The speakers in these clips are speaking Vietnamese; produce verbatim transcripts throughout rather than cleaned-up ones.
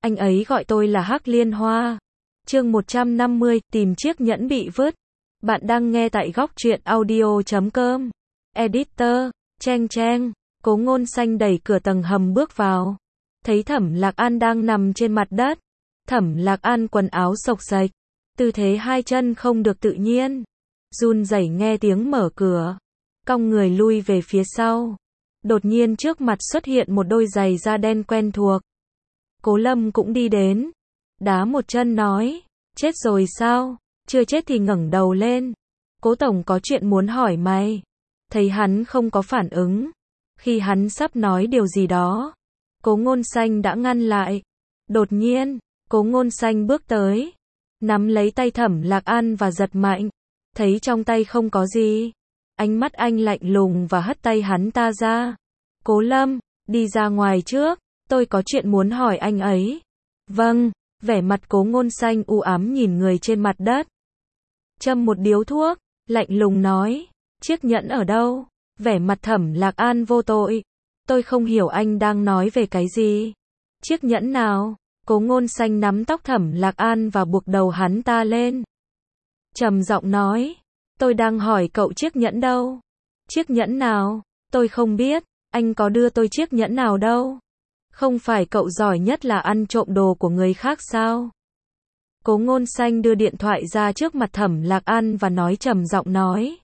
Anh ấy gọi tôi là Hắc Liên Hoa. Chương một trăm năm mươi, tìm chiếc nhẫn bị vứt. Bạn đang nghe tại góc truyện audio chấm com. Editor, Cheng Cheng. Cố Ngôn Xanh đẩy cửa tầng hầm bước vào. Thấy Thẩm Lạc An đang nằm trên mặt đất. Thẩm Lạc An quần áo xộc xệch, tư thế hai chân không được tự nhiên, run rẩy nghe tiếng mở cửa, cong người lui về phía sau. Đột nhiên trước mặt xuất hiện một đôi giày da đen quen thuộc. Cố Lâm cũng đi đến, đá một chân nói, chết rồi sao? Chưa chết thì ngẩng đầu lên. Cố tổng có chuyện muốn hỏi mày. Thấy hắn không có phản ứng, khi hắn sắp nói điều gì đó, Cố Ngôn Xanh đã ngăn lại. Đột nhiên, Cố Ngôn Xanh bước tới, nắm lấy tay Thẩm Lạc An và giật mạnh, thấy trong tay không có gì. Ánh mắt anh lạnh lùng và hất tay hắn ta ra. Cố Lâm, đi ra ngoài trước, tôi có chuyện muốn hỏi anh ấy. Vâng, vẻ mặt Cố Ngôn Xanh u ám nhìn người trên mặt đất. Châm một điếu thuốc, lạnh lùng nói, chiếc nhẫn ở đâu? Vẻ mặt Thẩm Lạc An vô tội. Tôi không hiểu anh đang nói về cái gì. Chiếc nhẫn nào? Cố Ngôn Xanh nắm tóc Thẩm Lạc An và buộc đầu hắn ta lên. Trầm giọng nói, tôi đang hỏi cậu chiếc nhẫn đâu? Chiếc nhẫn nào? Tôi không biết, anh có đưa tôi chiếc nhẫn nào đâu. Không phải cậu giỏi nhất là ăn trộm đồ của người khác sao? Cố Ngôn Xanh đưa điện thoại ra trước mặt Thẩm Lạc An và nói trầm giọng nói.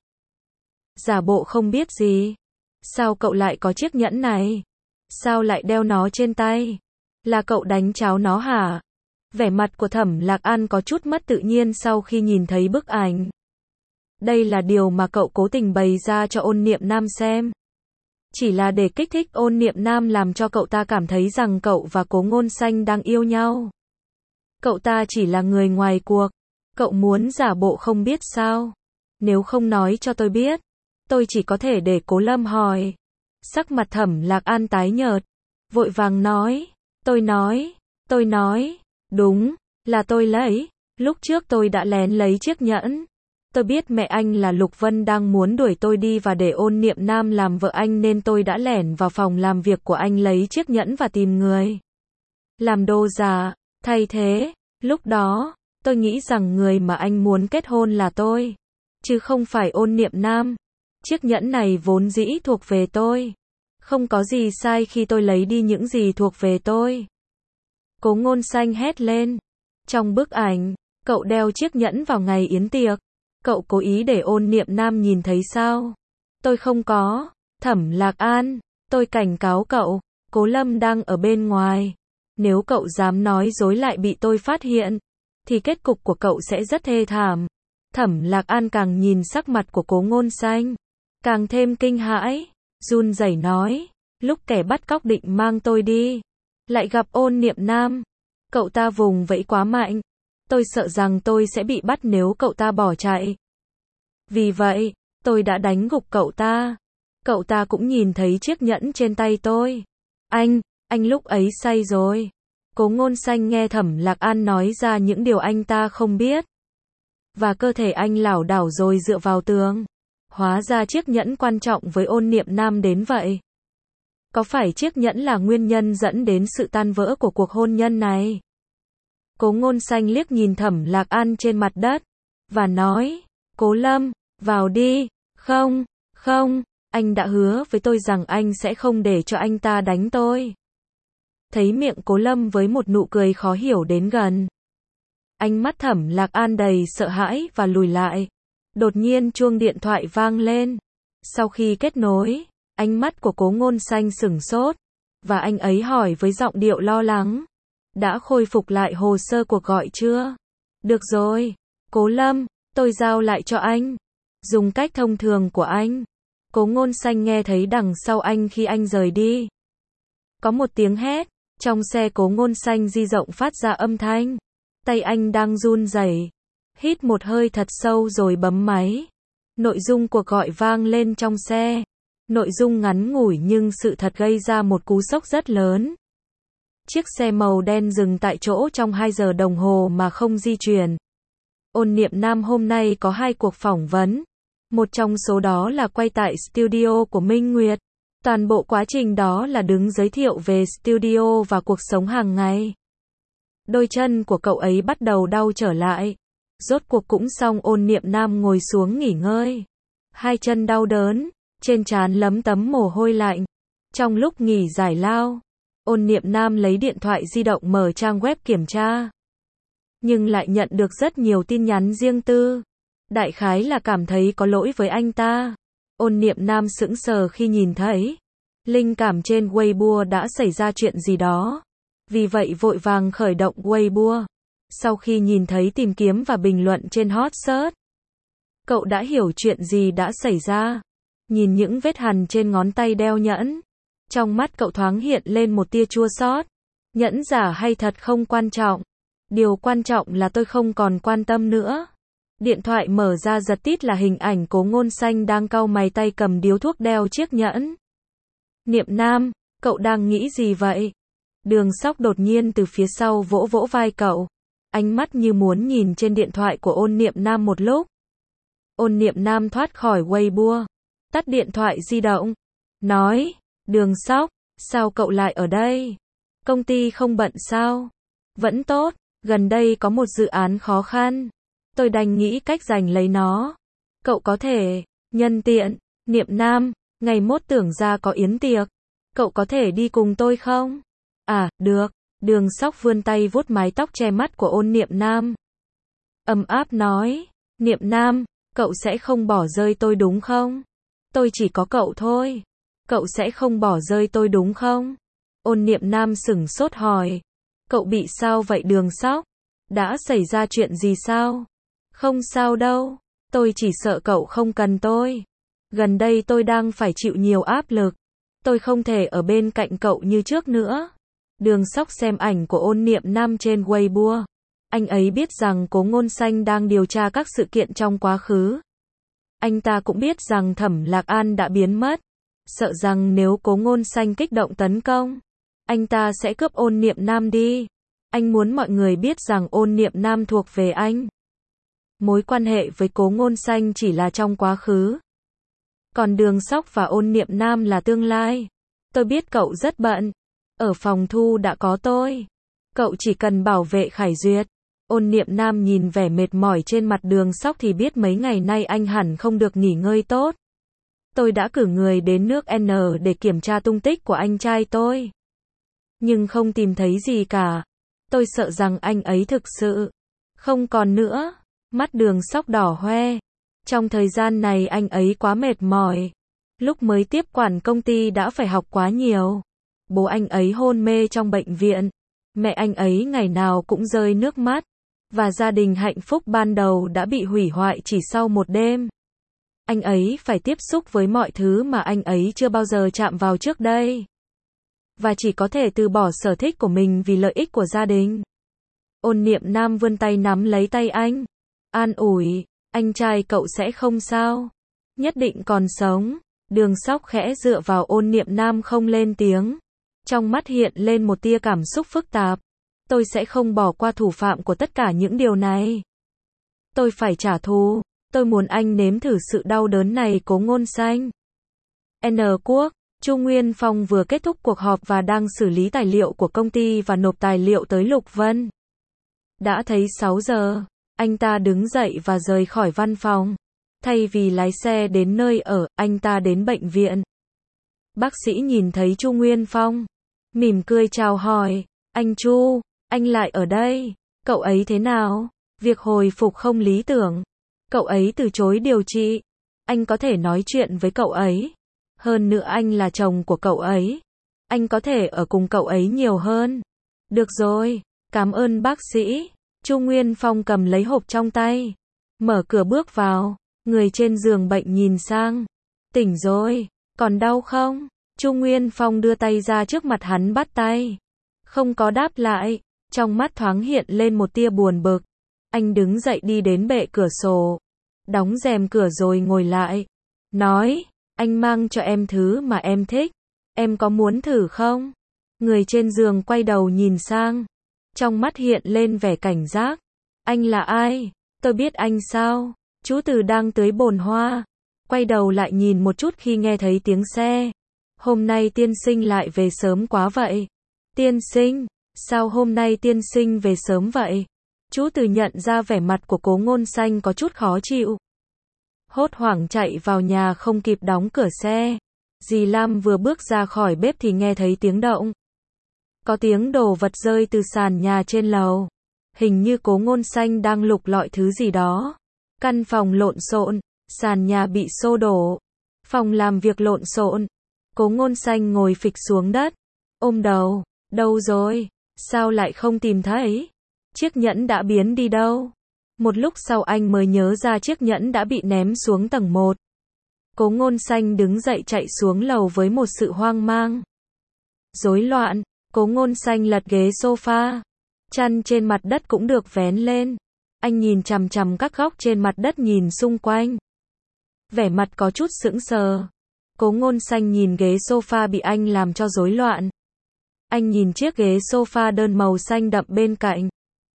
Giả bộ không biết gì. Sao cậu lại có chiếc nhẫn này? Sao lại đeo nó trên tay? Là cậu đánh cháo nó hả? Vẻ mặt của Thẩm Lạc An có chút mất tự nhiên sau khi nhìn thấy bức ảnh. Đây là điều mà cậu cố tình bày ra cho Ôn Niệm Nam xem. Chỉ là để kích thích Ôn Niệm Nam, làm cho cậu ta cảm thấy rằng cậu và Cố Ngôn Xanh đang yêu nhau. Cậu ta chỉ là người ngoài cuộc. Cậu muốn giả bộ không biết sao? Nếu không nói cho tôi biết, tôi chỉ có thể để Cố Lâm hỏi. Sắc mặt Thẩm Lạc An tái nhợt, vội vàng nói, tôi nói, tôi nói, đúng, là tôi lấy, lúc trước tôi đã lén lấy chiếc nhẫn. Tôi biết mẹ anh là Lục Vân đang muốn đuổi tôi đi và để Ôn Niệm Nam làm vợ anh, nên tôi đã lẻn vào phòng làm việc của anh lấy chiếc nhẫn và tìm người làm đồ giả, thay thế. Lúc đó, tôi nghĩ rằng người mà anh muốn kết hôn là tôi, chứ không phải Ôn Niệm Nam. Chiếc nhẫn này vốn dĩ thuộc về tôi. Không có gì sai khi tôi lấy đi những gì thuộc về tôi. Cố Ngôn Xanh hét lên. Trong bức ảnh, cậu đeo chiếc nhẫn vào ngày yến tiệc. Cậu cố ý để Ôn Niệm Nam nhìn thấy sao? Tôi không có. Thẩm Lạc An, tôi cảnh cáo cậu, Cố Lâm đang ở bên ngoài. Nếu cậu dám nói dối lại bị tôi phát hiện, thì kết cục của cậu sẽ rất thê thảm. Thẩm Lạc An càng nhìn sắc mặt của Cố Ngôn Xanh, càng thêm kinh hãi, run rẩy nói, lúc kẻ bắt cóc định mang tôi đi, lại gặp Ôn Niệm Nam. Cậu ta vùng vẫy quá mạnh. Tôi sợ rằng tôi sẽ bị bắt nếu cậu ta bỏ chạy. Vì vậy, tôi đã đánh gục cậu ta. Cậu ta cũng nhìn thấy chiếc nhẫn trên tay tôi. Anh, anh lúc ấy say rồi. Cố Ngôn Xanh nghe Thẩm Lạc An nói ra những điều anh ta không biết. Và cơ thể anh lảo đảo rồi dựa vào tường. Hóa ra chiếc nhẫn quan trọng với Ôn Niệm Nam đến vậy. Có phải chiếc nhẫn là nguyên nhân dẫn đến sự tan vỡ của cuộc hôn nhân này? Cố Ngôn Xanh liếc nhìn Thẩm Lạc An trên mặt đất, và nói, Cố Lâm, vào đi. Không, không, anh đã hứa với tôi rằng anh sẽ không để cho anh ta đánh tôi. Thấy miệng Cố Lâm với một nụ cười khó hiểu đến gần. Ánh mắt Thẩm Lạc An đầy sợ hãi và lùi lại. Đột nhiên chuông điện thoại vang lên. Sau khi kết nối, ánh mắt của Cố Ngôn Xanh sửng sốt, và anh ấy hỏi với giọng điệu lo lắng. Đã khôi phục lại hồ sơ cuộc gọi chưa? Được rồi, Cố Lâm, tôi giao lại cho anh. Dùng cách thông thường của anh. Cố Ngôn Xanh nghe thấy đằng sau anh khi anh rời đi. Có một tiếng hét, trong xe Cố Ngôn Xanh di động phát ra âm thanh. Tay anh đang run rẩy. Hít một hơi thật sâu rồi bấm máy. Nội dung cuộc gọi vang lên trong xe. Nội dung ngắn ngủi nhưng sự thật gây ra một cú sốc rất lớn. Chiếc xe màu đen dừng tại chỗ trong hai giờ đồng hồ mà không di chuyển. Ôn Niệm Nam hôm nay có hai cuộc phỏng vấn. Một trong số đó là quay tại studio của Minh Nguyệt. Toàn bộ quá trình đó là đứng giới thiệu về studio và cuộc sống hàng ngày. Đôi chân của cậu ấy bắt đầu đau trở lại. Rốt cuộc cũng xong, Ôn Niệm Nam ngồi xuống nghỉ ngơi. Hai chân đau đớn, trên trán lấm tấm mồ hôi lạnh. Trong lúc nghỉ giải lao, Ôn Niệm Nam lấy điện thoại di động mở trang web kiểm tra. Nhưng lại nhận được rất nhiều tin nhắn riêng tư. Đại khái là cảm thấy có lỗi với anh ta. Ôn Niệm Nam sững sờ khi nhìn thấy linh cảm trên Weibo đã xảy ra chuyện gì đó. Vì vậy vội vàng khởi động Weibo. Sau khi nhìn thấy tìm kiếm và bình luận trên hot search, cậu đã hiểu chuyện gì đã xảy ra. Nhìn những vết hằn trên ngón tay đeo nhẫn, trong mắt cậu thoáng hiện lên một tia chua xót. Nhẫn giả hay thật không quan trọng. Điều quan trọng là tôi không còn quan tâm nữa. Điện thoại mở ra giật tít là hình ảnh Cố Ngôn Xanh đang cau mày, tay cầm điếu thuốc đeo chiếc nhẫn. Niệm Nam, cậu đang nghĩ gì vậy? Đường Sóc đột nhiên từ phía sau vỗ vỗ vai cậu. Ánh mắt như muốn nhìn trên điện thoại của Ôn Niệm Nam một lúc. Ôn Niệm Nam thoát khỏi Weibo, tắt điện thoại di động. Nói, Đường Sóc, sao cậu lại ở đây? Công ty không bận sao? Vẫn tốt, gần đây có một dự án khó khăn. Tôi đành nghĩ cách giành lấy nó. Cậu có thể, nhân tiện, Niệm Nam, ngày mốt tưởng ra có yến tiệc. Cậu có thể đi cùng tôi không? À, được. Đường Sóc vươn tay vuốt mái tóc che mắt của Ôn Niệm Nam. Ấm áp nói, Niệm Nam, cậu sẽ không bỏ rơi tôi đúng không? Tôi chỉ có cậu thôi. Cậu sẽ không bỏ rơi tôi đúng không? Ôn Niệm Nam sửng sốt hỏi. Cậu bị sao vậy Đường Sóc? Đã xảy ra chuyện gì sao? Không sao đâu. Tôi chỉ sợ cậu không cần tôi. Gần đây tôi đang phải chịu nhiều áp lực. Tôi không thể ở bên cạnh cậu như trước nữa. Đường Sóc xem ảnh của Ôn Niệm Nam trên Weibo. Anh ấy biết rằng Cố Ngôn Xanh đang điều tra các sự kiện trong quá khứ. Anh ta cũng biết rằng Thẩm Lạc An đã biến mất. Sợ rằng nếu Cố Ngôn Xanh kích động tấn công, anh ta sẽ cướp Ôn Niệm Nam đi. Anh muốn mọi người biết rằng Ôn Niệm Nam thuộc về anh. Mối quan hệ với Cố Ngôn Xanh chỉ là trong quá khứ. Còn Đường Sóc và Ôn Niệm Nam là tương lai. Tôi biết cậu rất bận. Ở phòng thu đã có tôi. Cậu chỉ cần bảo vệ Khải Duyệt. Ôn Niệm Nam nhìn vẻ mệt mỏi trên mặt Đường Sóc thì biết mấy ngày nay anh hẳn không được nghỉ ngơi tốt. Tôi đã cử người đến nước N để kiểm tra tung tích của anh trai tôi. Nhưng không tìm thấy gì cả. Tôi sợ rằng anh ấy thực sự không còn nữa. Mắt Đường Sóc đỏ hoe. Trong thời gian này anh ấy quá mệt mỏi. Lúc mới tiếp quản công ty đã phải học quá nhiều. Bố anh ấy hôn mê trong bệnh viện. Mẹ anh ấy ngày nào cũng rơi nước mắt. Và gia đình hạnh phúc ban đầu đã bị hủy hoại chỉ sau một đêm. Anh ấy phải tiếp xúc với mọi thứ mà anh ấy chưa bao giờ chạm vào trước đây. Và chỉ có thể từ bỏ sở thích của mình vì lợi ích của gia đình. Ôn Niệm Nam vươn tay nắm lấy tay anh. An ủi, anh trai cậu sẽ không sao. Nhất định còn sống. Đường Sóc khẽ dựa vào Ôn Niệm Nam không lên tiếng. Trong mắt hiện lên một tia cảm xúc phức tạp. Tôi sẽ không bỏ qua thủ phạm của tất cả những điều này. Tôi phải trả thù. Tôi muốn anh nếm thử sự đau đớn này. Cố Ngôn Xanh. N Quốc, Chu Nguyên Phong vừa kết thúc cuộc họp và đang xử lý tài liệu của công ty và nộp tài liệu tới Lục Vân. Đã thấy sáu giờ, anh ta đứng dậy và rời khỏi văn phòng. Thay vì lái xe đến nơi ở, anh ta đến bệnh viện. Bác sĩ nhìn thấy Chu Nguyên Phong, mỉm cười chào hỏi. Anh Chu, anh lại ở đây. Cậu ấy thế nào? Việc hồi phục không lý tưởng. Cậu ấy từ chối điều trị. Anh có thể nói chuyện với cậu ấy. Hơn nữa anh là chồng của cậu ấy. Anh có thể ở cùng cậu ấy nhiều hơn. Được rồi, cảm ơn bác sĩ. Chu Nguyên Phong cầm lấy hộp trong tay. Mở cửa bước vào. Người trên giường bệnh nhìn sang. Tỉnh rồi, còn đau không? Chu Nguyên Phong đưa tay ra trước mặt hắn bắt tay. Không có đáp lại. Trong mắt thoáng hiện lên một tia buồn bực. Anh đứng dậy đi đến bệ cửa sổ. Đóng rèm cửa rồi ngồi lại. Nói, anh mang cho em thứ mà em thích. Em có muốn thử không? Người trên giường quay đầu nhìn sang. Trong mắt hiện lên vẻ cảnh giác. Anh là ai? Tôi biết anh sao? Chú Từ đang tưới bồn hoa. Quay đầu lại nhìn một chút khi nghe thấy tiếng xe. Hôm nay tiên sinh lại về sớm quá vậy. Tiên sinh, Sao hôm nay tiên sinh về sớm vậy? Chú Từ nhận ra vẻ mặt của Cố Ngôn Xanh có chút khó chịu. Hốt hoảng chạy vào nhà không kịp đóng cửa xe. Dì Lam vừa bước ra khỏi bếp thì nghe thấy tiếng động. Có tiếng đồ vật rơi từ sàn nhà trên lầu. Hình như Cố Ngôn Xanh đang lục lọi thứ gì đó. Căn phòng lộn xộn, sàn nhà bị xô đổ. Phòng làm việc lộn xộn. Cố Ngôn Xanh ngồi phịch xuống đất, ôm đầu, đâu rồi? Sao lại không tìm thấy? Chiếc nhẫn đã biến đi đâu? Một lúc sau anh mới nhớ ra chiếc nhẫn đã bị ném xuống tầng một. Cố Ngôn Xanh đứng dậy chạy xuống lầu với một sự hoang mang. Rối loạn, Cố Ngôn Xanh lật ghế sofa. Chăn trên mặt đất cũng được vén lên. Anh nhìn chằm chằm các góc trên mặt đất nhìn xung quanh. Vẻ mặt có chút sững sờ. Cố Ngôn Xanh nhìn ghế sofa bị anh làm cho rối loạn. Anh nhìn chiếc ghế sofa đơn màu xanh đậm bên cạnh.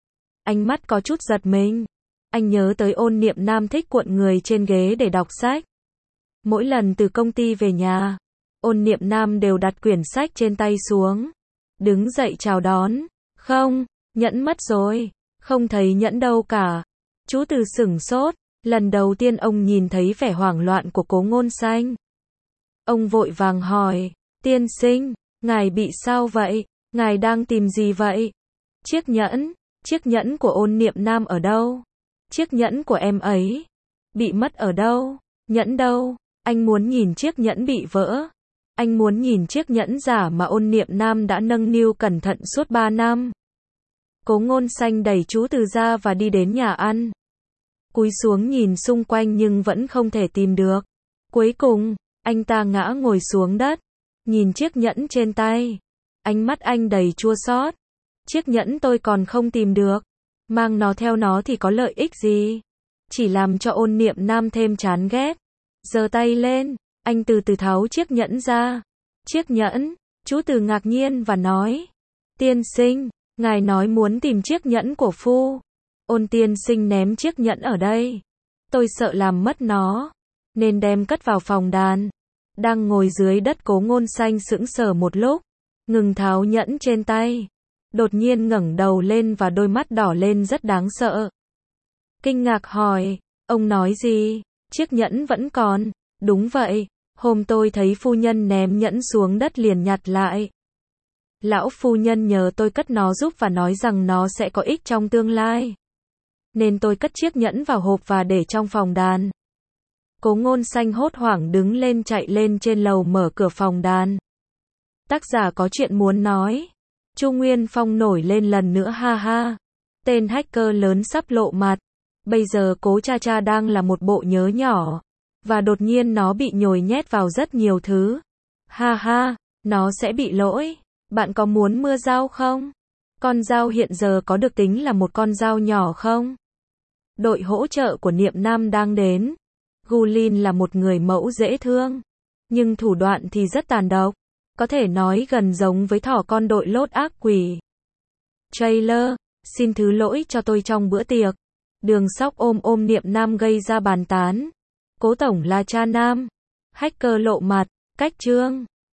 Ánh mắt có chút giật mình. Anh nhớ tới Ôn Niệm Nam thích cuộn người trên ghế để đọc sách. Mỗi lần từ công ty về nhà, Ôn Niệm Nam đều đặt quyển sách trên tay xuống. Đứng dậy chào đón. Không, nhẫn mất rồi. Không thấy nhẫn đâu cả. Chú Từ sửng sốt. Lần đầu tiên ông nhìn thấy vẻ hoảng loạn của Cố Ngôn Xanh. Ông vội vàng hỏi. Tiên sinh, ngài bị sao vậy? Ngài đang tìm gì vậy? Chiếc nhẫn. Chiếc nhẫn của Ôn Niệm Nam ở đâu? Chiếc nhẫn của em ấy. Bị mất ở đâu? Nhẫn đâu? Anh muốn nhìn chiếc nhẫn bị vỡ. Anh muốn nhìn chiếc nhẫn giả mà Ôn Niệm Nam đã nâng niu cẩn thận suốt ba năm. Cố Ngôn Xanh đẩy chú Từ ra và đi đến nhà ăn. Cúi xuống nhìn xung quanh nhưng vẫn không thể tìm được. Cuối cùng, anh ta ngã ngồi xuống đất. Nhìn chiếc nhẫn trên tay. Ánh mắt anh đầy chua xót. Chiếc nhẫn tôi còn không tìm được. Mang nó theo nó thì có lợi ích gì? Chỉ làm cho Ôn Niệm Nam thêm chán ghét. Giơ tay lên, anh từ từ tháo chiếc nhẫn ra. Chiếc nhẫn, chú Từ ngạc nhiên và nói. Tiên sinh, ngài nói muốn tìm chiếc nhẫn của phu. Ôn tiên sinh ném chiếc nhẫn ở đây. Tôi sợ làm mất nó, nên đem cất vào phòng đàn. Đang ngồi dưới đất Cố Ngôn Xanh sững sờ một lúc, ngừng tháo nhẫn trên tay. Đột nhiên ngẩng đầu lên và đôi mắt đỏ lên rất đáng sợ. Kinh ngạc hỏi, ông nói gì? Chiếc nhẫn vẫn còn. Đúng vậy, hôm tôi thấy phu nhân ném nhẫn xuống đất liền nhặt lại. Lão phu nhân nhờ tôi cất nó giúp và nói rằng nó sẽ có ích trong tương lai. Nên tôi cất chiếc nhẫn vào hộp và để trong phòng đàn. Cố Ngôn Xanh hốt hoảng đứng lên chạy lên trên lầu mở cửa phòng đàn. Tác giả có chuyện muốn nói. Chu Nguyên Phong nổi lên lần nữa ha ha. Tên hacker lớn sắp lộ mặt. Bây giờ Cố Cha Cha đang là một bộ nhớ nhỏ. Và đột nhiên nó bị nhồi nhét vào rất nhiều thứ. Ha ha, nó sẽ bị lỗi. Bạn có muốn mưa dao không? Con dao hiện giờ có được tính là một con dao nhỏ không? Đội hỗ trợ của Niệm Nam đang đến. Gulin là một người mẫu dễ thương. Nhưng thủ đoạn thì rất tàn độc. Có thể nói gần giống với thỏ con đội lốt ác quỷ. Trailer, xin thứ lỗi cho tôi trong bữa tiệc. Đường Sóc ôm ôm Niệm Nam gây ra bàn tán. Cố tổng là cha nam. Hacker lộ mặt, cách chương.